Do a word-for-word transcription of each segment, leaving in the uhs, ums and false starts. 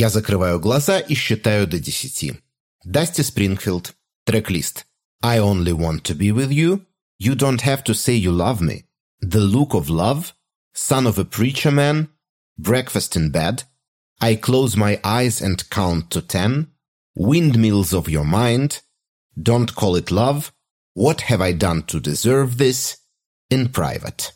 Я закрываю глаза и считаю до десяти. Дасти Спрингфилд. Трек-лист. I only want to be with you. You don't have to say you love me. The look of love. Son of a preacher man. Breakfast in bed. I close my eyes and count to ten. Windmills of your mind. Don't call it love. What have I done to deserve this? In private.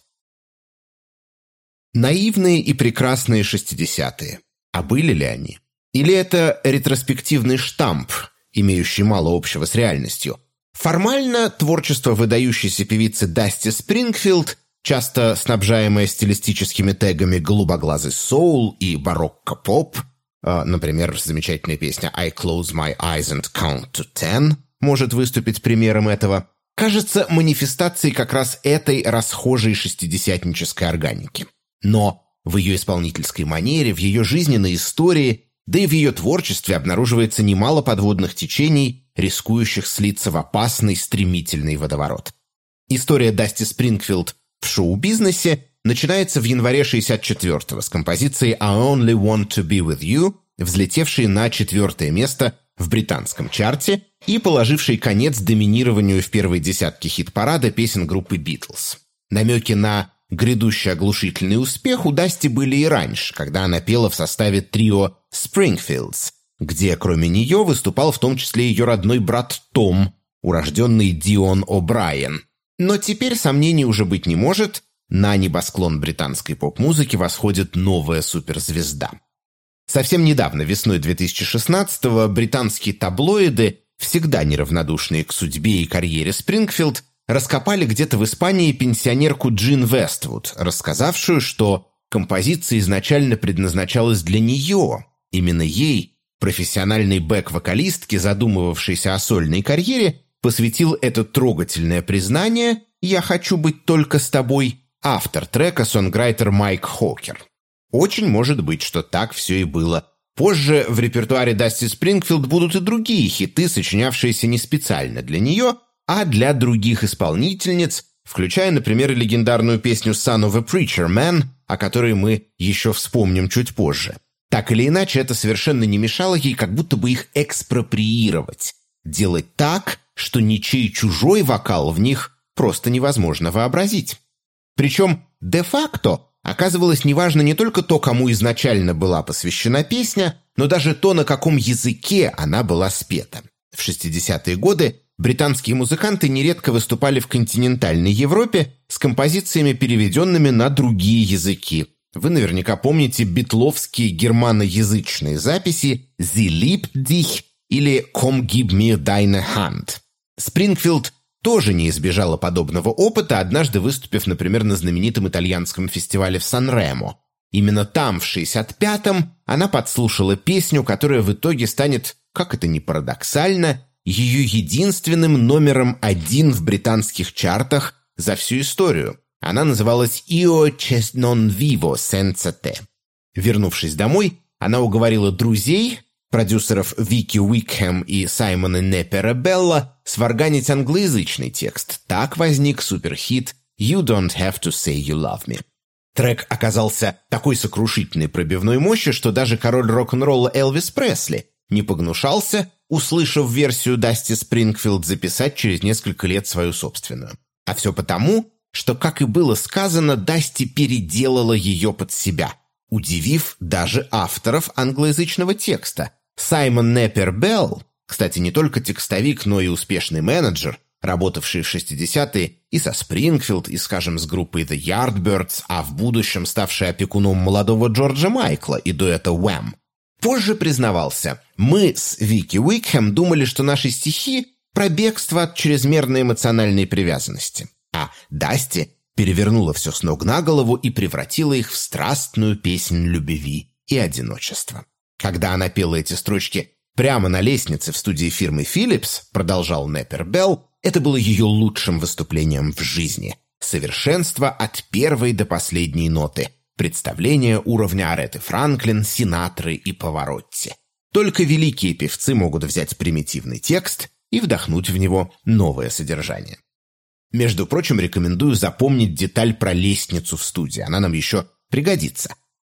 Наивные и прекрасные шестидесятые. А были ли они? Или это ретроспективный штамп, имеющий мало общего с реальностью? Формально творчество выдающейся певицы Дасти Спрингфилд, часто снабжаемое стилистическими тегами «голубоглазый соул» и «барокко-поп», э, например, замечательная песня «I close my eyes and count to ten» может выступить примером этого, кажется манифестацией как раз этой расхожей шестидесятнической органики. Но в ее исполнительской манере, в ее жизненной истории, да и в ее творчестве обнаруживается немало подводных течений, рискующих слиться в опасный стремительный водоворот. История Дасти Спрингфилд в шоу-бизнесе начинается в январе шестьдесят четвёртого с композиции «I only want to be with you», взлетевшей на четвертое место в британском чарте и положившей конец доминированию в первой десятке хит-парада песен группы «Битлз». Намеки на грядущий оглушительный успех у Дасти были и раньше, когда она пела в составе трио «Springfields», где кроме нее выступал в том числе ее родной брат Том, урожденный Дион О'Брайен. Но теперь сомнений уже быть не может, на небосклон британской поп-музыки восходит новая суперзвезда. Совсем недавно, весной две тысячи шестнадцатого, британские таблоиды, всегда неравнодушные к судьбе и карьере Спрингфилд, раскопали где-то в Испании пенсионерку Джин Вествуд, рассказавшую, что композиция изначально предназначалась для нее. Именно ей, профессиональной бэк-вокалистке, задумывавшейся о сольной карьере, посвятил это трогательное признание «Я хочу быть только с тобой» автор трека, сонграйтер Майк Хокер. Очень может быть, что так все и было. Позже в репертуаре Дасти Спрингфилд будут и другие хиты, сочинявшиеся не специально для нее, а для других исполнительниц, включая, например, легендарную песню «Son of a Preacher Man», о которой мы еще вспомним чуть позже. Так или иначе, это совершенно не мешало ей как будто бы их экспроприировать, делать так, что ничей чужой вокал в них просто невозможно вообразить. Причем де-факто оказывалось неважно не только то, кому изначально была посвящена песня, но даже то, на каком языке она была спета. В шестидесятые годы британские музыканты нередко выступали в континентальной Европе с композициями, переведенными на другие языки. Вы наверняка помните битловские германоязычные записи «Sie liebt dich» или «Komm, gib mir deine Hand». Спрингфилд тоже не избежала подобного опыта, однажды выступив, например, на знаменитом итальянском фестивале в Сан-Ремо. Именно там, в шестьдесят пятом, она подслушала песню, которая в итоге станет, как это ни парадоксально, ее единственным номером один в британских чартах за всю историю. Она называлась «Io c'è non vivo senza te». Вернувшись домой, она уговорила друзей, продюсеров Вики Уикхэм и Саймона Непера Белла, сварганить англоязычный текст. Так возник суперхит «You don't have to say you love me». Трек оказался такой сокрушительной пробивной мощи, что даже король рок-н-ролла Элвис Пресли не погнушался, услышав версию Дасти Спрингфилд, записать через несколько лет свою собственную. А все потому, что, как и было сказано, Дасти переделала ее под себя, удивив даже авторов англоязычного текста. Саймон Непер Белл, кстати, не только текстовик, но и успешный менеджер, работавший в шестидесятые и со Спрингфилд, и, скажем, с группой The Yardbirds, а в будущем ставший опекуном молодого Джорджа Майкла и дуэта Wham, позже признавался: «Мы с Вики Уикхэм думали, что наши стихи – про бегство от чрезмерной эмоциональной привязанности». А Дасти перевернула все с ног на голову и превратила их в страстную песнь любви и одиночества. Когда она пела эти строчки прямо на лестнице в студии фирмы Philips, продолжал Непер Белл, это было ее лучшим выступлением в жизни. Совершенство от первой до последней ноты. Представление уровня Ареты Франклин, Синатры и Паваротти. Только великие певцы могут взять примитивный текст и вдохнуть в него новое содержание. Между прочим, рекомендую запомнить деталь про лестницу в студии, она нам еще пригодится.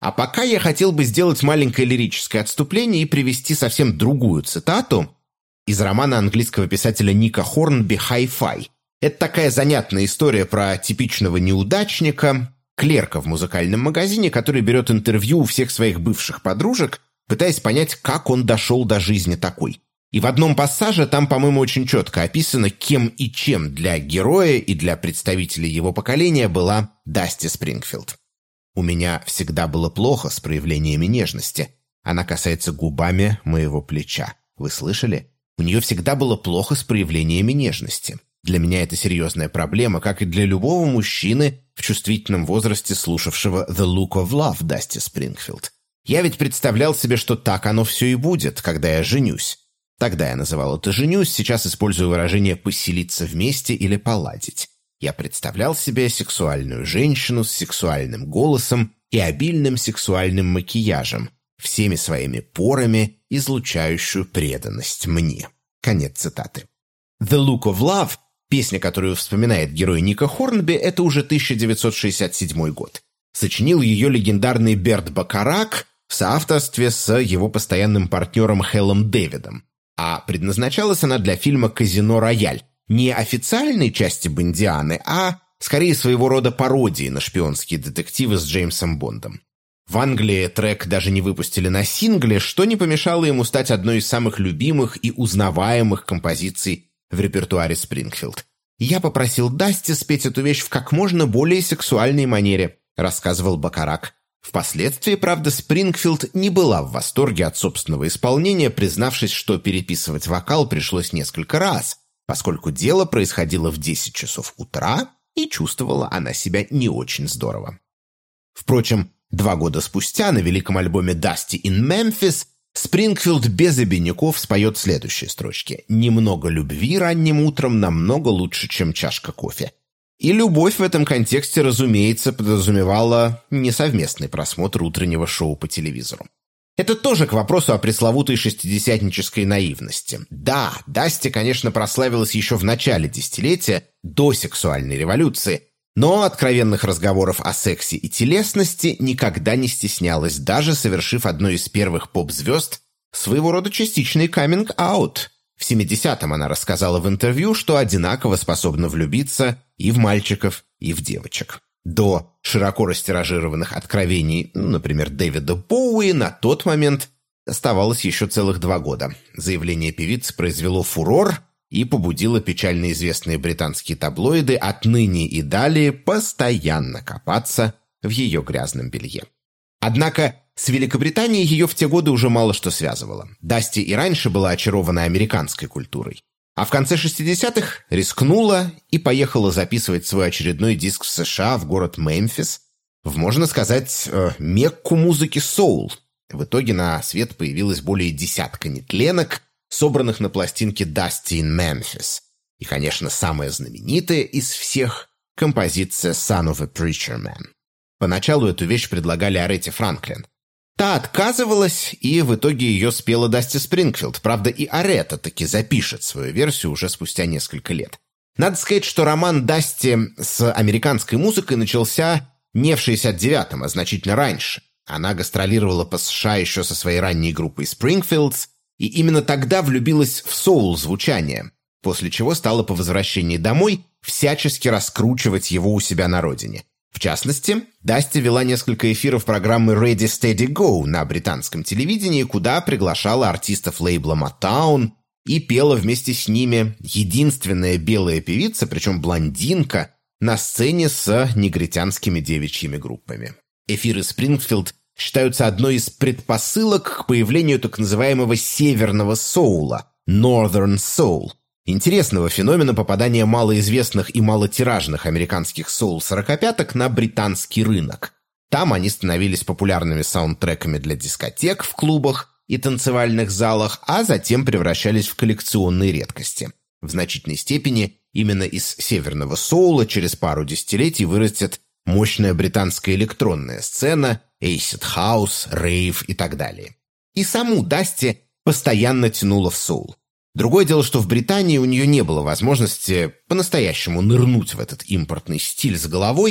А пока я хотел бы сделать маленькое лирическое отступление и привести совсем другую цитату из романа английского писателя Ника Хорнби «Hi-Fi». Это такая занятная история про типичного неудачника, клерка в музыкальном магазине, который берет интервью у всех своих бывших подружек, пытаясь понять, как он дошел до жизни такой. И в одном пассаже там, по-моему, очень четко описано, кем и чем для героя и для представителей его поколения была Дасти Спрингфилд. «У меня всегда было плохо с проявлениями нежности. Она касается губами моего плеча. Вы слышали? У нее всегда было плохо с проявлениями нежности. Для меня это серьезная проблема, как и для любого мужчины в чувствительном возрасте, слушавшего «The Look of Love» Дасти Спрингфилд. Я ведь представлял себе, что так оно все и будет, когда я женюсь. Тогда я называл это «женюсь», сейчас использую выражение «поселиться вместе» или «поладить». Я представлял себе сексуальную женщину с сексуальным голосом и обильным сексуальным макияжем, всеми своими порами, излучающую преданность мне». Конец цитаты. «The Look of Love», песня, которую вспоминает герой Ника Хорнби, это уже тысяча девятьсот шестьдесят седьмой год. Сочинил ее легендарный Берт Бакарак в соавторстве с его постоянным партнером Хеллом Дэвидом. А предназначалась она для фильма «Казино Рояль», не официальной части Бондианы, а скорее своего рода пародии на шпионские детективы с Джеймсом Бондом. В Англии трек даже не выпустили на сингле, что не помешало ему стать одной из самых любимых и узнаваемых композиций в репертуаре Спрингфилд. «Я попросил Дасти спеть эту вещь в как можно более сексуальной манере», рассказывал Бакарак. Впоследствии, правда, Спрингфилд не была в восторге от собственного исполнения, признавшись, что переписывать вокал пришлось несколько раз, поскольку дело происходило в десять часов утра, и чувствовала она себя не очень здорово. Впрочем, два года спустя на великом альбоме «Dusty in Memphis» Спрингфилд без обиняков споет следующие строчки: «Немного любви ранним утром намного лучше, чем чашка кофе». И любовь в этом контексте, разумеется, подразумевала не совместный просмотр утреннего шоу по телевизору. Это тоже к вопросу о пресловутой шестидесятнической наивности. Да, Дасти, конечно, прославилась еще в начале десятилетия, до сексуальной революции, но откровенных разговоров о сексе и телесности никогда не стеснялась, даже совершив одну из первых поп-звезд своего рода частичный каминг-аут. В семидесятом она рассказала в интервью, что одинаково способна влюбиться и в мальчиков, и в девочек. До широко растиражированных откровений, ну, например, Дэвида Боуи, на тот момент оставалось еще целых два года. Заявление певицы произвело фурор и побудило печально известные британские таблоиды отныне и далее постоянно копаться в ее грязном белье. Однако с Великобританией ее в те годы уже мало что связывало. Дасти и раньше была очарована американской культурой. А в конце шестидесятых рискнула и поехала записывать свой очередной диск в США, в город Мемфис, в, можно сказать, мекку музыки соул. В итоге на свет появилось более десятка нетленок, собранных на пластинке «Dusty in Memphis». И, конечно, самая знаменитая из всех – композиция «Son of a Preacher Man». Поначалу эту вещь предлагали Аретте Франклин. Та отказывалась, и в итоге ее спела Дасти Спрингфилд. Правда, и Аретта таки запишет свою версию уже спустя несколько лет. Надо сказать, что роман Дасти с американской музыкой начался не в шестьдесят девятом, а значительно раньше. Она гастролировала по США еще со своей ранней группой Springfields, и именно тогда влюбилась в соул-звучание, после чего стала по возвращении домой всячески раскручивать его у себя на родине. В частности, Дасти вела несколько эфиров программы Ready, Steady, Go на британском телевидении, куда приглашала артистов лейбла Motown и пела вместе с ними единственная белая певица, причем блондинка, на сцене с негритянскими девичьими группами. Эфиры Спрингфилд считаются одной из предпосылок к появлению так называемого северного соула – Northern Soul. Интересного феномена попадания малоизвестных и малотиражных американских соул-сорокопяток на британский рынок. Там они становились популярными саундтреками для дискотек в клубах и танцевальных залах, а затем превращались в коллекционные редкости. В значительной степени именно из северного соула через пару десятилетий вырастет мощная британская электронная сцена, эйсид хаус, рейв и так далее. И саму Дасти постоянно тянуло в соул. Другое дело, что в Британии у нее не было возможности по-настоящему нырнуть в этот импортный стиль с головой,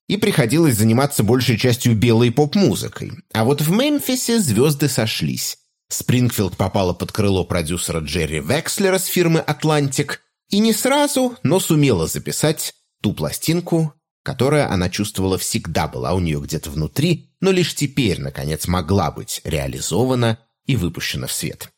и приходилось заниматься большей частью белой поп-музыкой. А вот в Мемфисе звезды сошлись. Спрингфилд попала под крыло продюсера Джерри Векслера с фирмы «Атлантик» и не сразу, но сумела записать ту пластинку, которая, она чувствовала, всегда была у нее где-то внутри, но лишь теперь, наконец, могла быть реализована и выпущена в свет.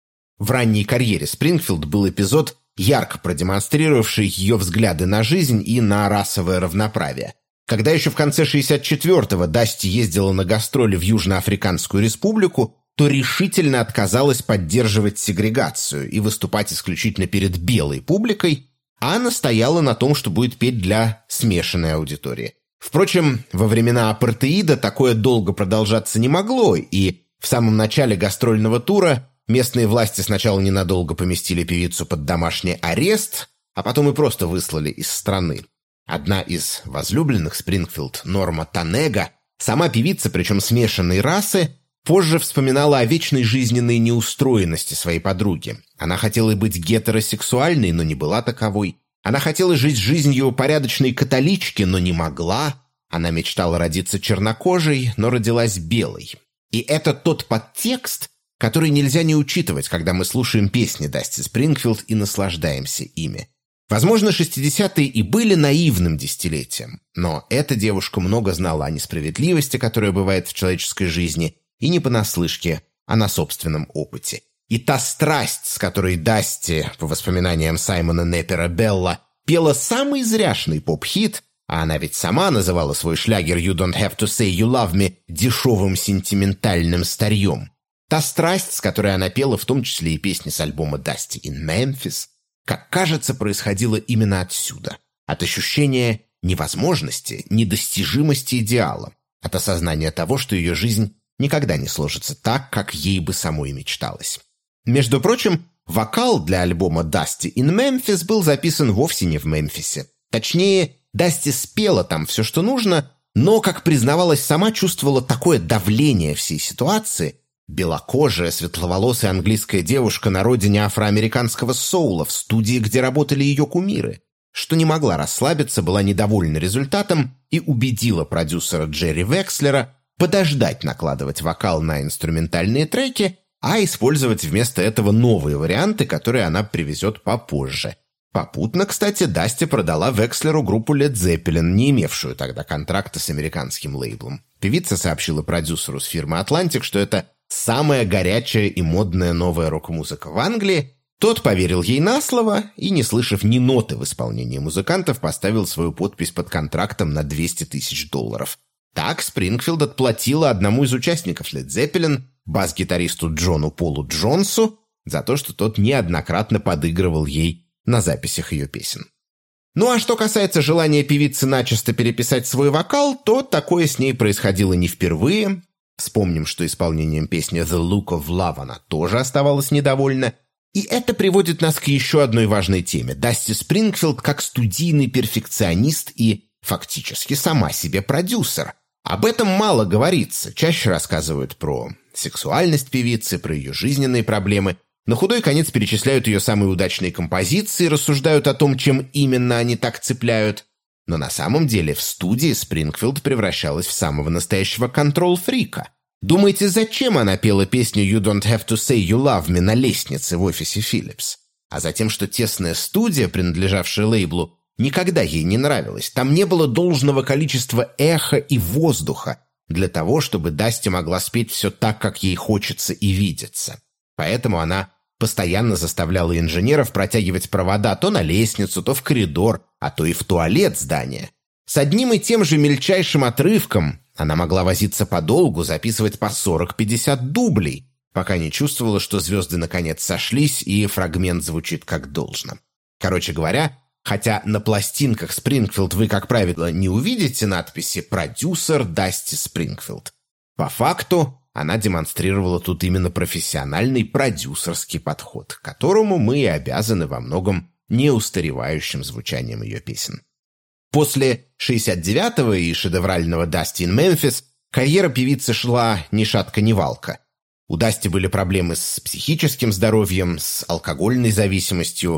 В ранней карьере Спрингфилд был эпизод, ярко продемонстрировавший ее взгляды на жизнь и на расовое равноправие. Когда еще в конце шестьдесят четвёртого Дасти ездила на гастроли в Южноафриканскую республику, то решительно отказалась поддерживать сегрегацию и выступать исключительно перед белой публикой, а настояла на том, что будет петь для смешанной аудитории. Впрочем, во времена апартеида такое долго продолжаться не могло, и в самом начале гастрольного тура местные власти сначала ненадолго поместили певицу под домашний арест, а потом и просто выслали из страны. Одна из возлюбленных Спрингфилд, Норма Танега, сама певица, причем смешанной расы, позже вспоминала о вечной жизненной неустроенности своей подруги. Она хотела быть гетеросексуальной, но не была таковой. Она хотела жить жизнью порядочной католички, но не могла. Она мечтала родиться чернокожей, но родилась белой. И это тот подтекст, который нельзя не учитывать, когда мы слушаем песни Дасти Спрингфилд и наслаждаемся ими. Возможно, шестидесятые и были наивным десятилетием, но эта девушка много знала о несправедливости, которая бывает в человеческой жизни, и не понаслышке, а на собственном опыте. И та страсть, с которой Дасти, по воспоминаниям Саймона Неппера Белла, пела самый зряшный поп-хит, а она ведь сама называла свой шлягер «You don't have to say you love me» дешевым сентиментальным старьем. Та страсть, с которой она пела в том числе и песни с альбома «Dusty in Memphis», как кажется, происходило именно отсюда, от ощущения невозможности, недостижимости идеала, от осознания того, что ее жизнь никогда не сложится так, как ей бы самой мечталось. Между прочим, вокал для альбома «Dusty in Memphis» был записан вовсе не в Мемфисе. Точнее, Дасти спела там все, что нужно, но, как признавалась сама, чувствовала такое давление всей ситуации. Белокожая, светловолосая английская девушка на родине афроамериканского соула, в студии, где работали ее кумиры, что не могла расслабиться, была недовольна результатом и убедила продюсера Джерри Векслера подождать накладывать вокал на инструментальные треки, а использовать вместо этого новые варианты, которые она привезет попозже. Попутно, кстати, Дасти продала Векслеру группу Led Zeppelin, не имевшую тогда контракта с американским лейблом. Певица сообщила продюсеру с фирмы «Атлантик», что это самая горячая и модная новая рок-музыка в Англии. Тот поверил ей на слово и, не слышав ни ноты в исполнении музыкантов, поставил свою подпись под контрактом на двести тысяч долларов. Так Спрингфилд отплатила одному из участников Led Zeppelin, бас-гитаристу Джону Полу Джонсу, за то, что тот неоднократно подыгрывал ей на записях ее песен. Ну а что касается желания певицы начисто переписать свой вокал, то такое с ней происходило не впервые. Вспомним, что исполнением песни «The Look of Love» она тоже оставалась недовольна. И это приводит нас к еще одной важной теме. Дасти Спрингфилд как студийный перфекционист и фактически сама себе продюсер. Об этом мало говорится. Чаще рассказывают про сексуальность певицы, про ее жизненные проблемы. На худой конец перечисляют ее самые удачные композиции, рассуждают о том, чем именно они так цепляют. Но на самом деле в студии Спрингфилд превращалась в самого настоящего контрол-фрика. Думаете, зачем она пела песню «You don't have to say you love me» на лестнице в офисе Philips? А затем, что тесная студия, принадлежавшая лейблу, никогда ей не нравилась. Там не было должного количества эха и воздуха для того, чтобы Дасти могла спеть все так, как ей хочется и видится. Поэтому она постоянно заставляла инженеров протягивать провода то на лестницу, то в коридор, а то и в туалет здания. С одним и тем же мельчайшим отрывком она могла возиться подолгу, записывать по сорок-пятьдесят дублей, пока не чувствовала, что звезды наконец сошлись и фрагмент звучит как должно. Короче говоря, хотя на пластинках Спрингфилд вы, как правило, не увидите надписи «Продюсер Дасти Спрингфилд», по факту она демонстрировала тут именно профессиональный продюсерский подход, которому мы и обязаны во многом неустаревающим звучанием ее песен. После шестьдесят девятого и шедеврального «Dusty in Memphis» карьера певицы шла ни шатка ни валка. У Дасти были проблемы с психическим здоровьем, с алкогольной зависимостью.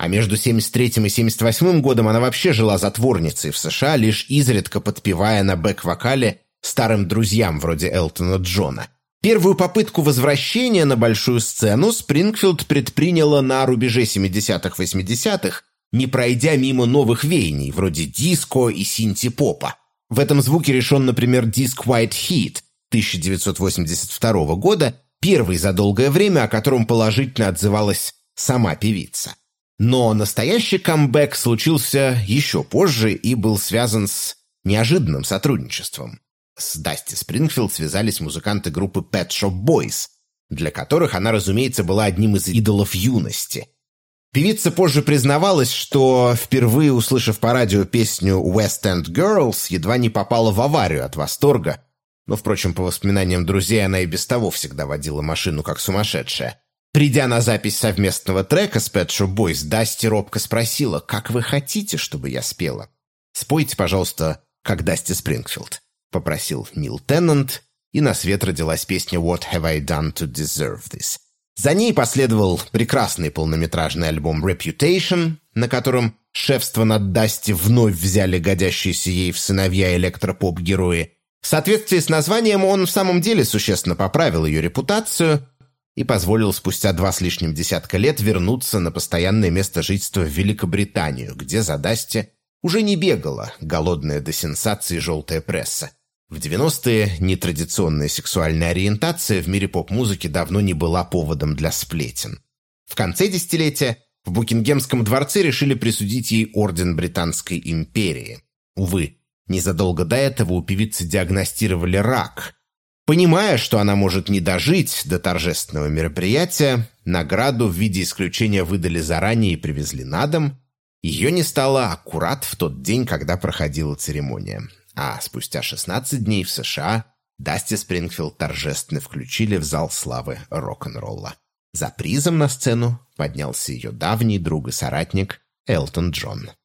А между семьдесят третьим и семьдесят восьмым годом она вообще жила затворницей в США, лишь изредка подпевая на бэк-вокале старым друзьям вроде Элтона Джона. Первую попытку возвращения на большую сцену Спрингфилд предприняла на рубеже семидесятых-восьмидесятых, не пройдя мимо новых веяний, вроде диско и синти-попа. В этом звуке решен, например, диск White Heat тысяча девятьсот восемьдесят второго года, первый за долгое время, о котором положительно отзывалась сама певица. Но настоящий камбэк случился еще позже и был связан с неожиданным сотрудничеством. С Дасти Спрингфилд связались музыканты группы Pet Shop Boys, для которых она, разумеется, была одним из идолов юности. Певица позже признавалась, что, впервые услышав по радио песню «West End Girls», едва не попала в аварию от восторга, но, впрочем, по воспоминаниям друзей, она и без того всегда водила машину как сумасшедшая. Придя на запись совместного трека с Pet Shop Boys, Дасти робко спросила: «Как вы хотите, чтобы я спела?» «Спойте, пожалуйста, как Дасти Спрингфилд», — попросил Нил Теннант, и на свет родилась песня «What have I done to deserve this?». За ней последовал прекрасный полнометражный альбом «Reputation», на котором шефство над Дасти вновь взяли годящиеся ей в сыновья электропоп-герои. В соответствии с названием он в самом деле существенно поправил ее репутацию и позволил спустя два с лишним десятка лет вернуться на постоянное место жительства в Великобританию, где за Дасти уже не бегала голодная до сенсаций желтая пресса. В девяностые нетрадиционная сексуальная ориентация в мире поп-музыки давно не была поводом для сплетен. В конце десятилетия в Букингемском дворце решили присудить ей орден Британской империи. Увы, незадолго до этого у певицы диагностировали рак. Понимая, что она может не дожить до торжественного мероприятия, награду в виде исключения выдали заранее и привезли на дом. Ее не стало аккурат в тот день, когда проходила церемония. А спустя шестнадцать дней в США Дасти Спрингфилд торжественно включили в зал славы рок-н-ролла. За призом на сцену поднялся ее давний друг и соратник Элтон Джон.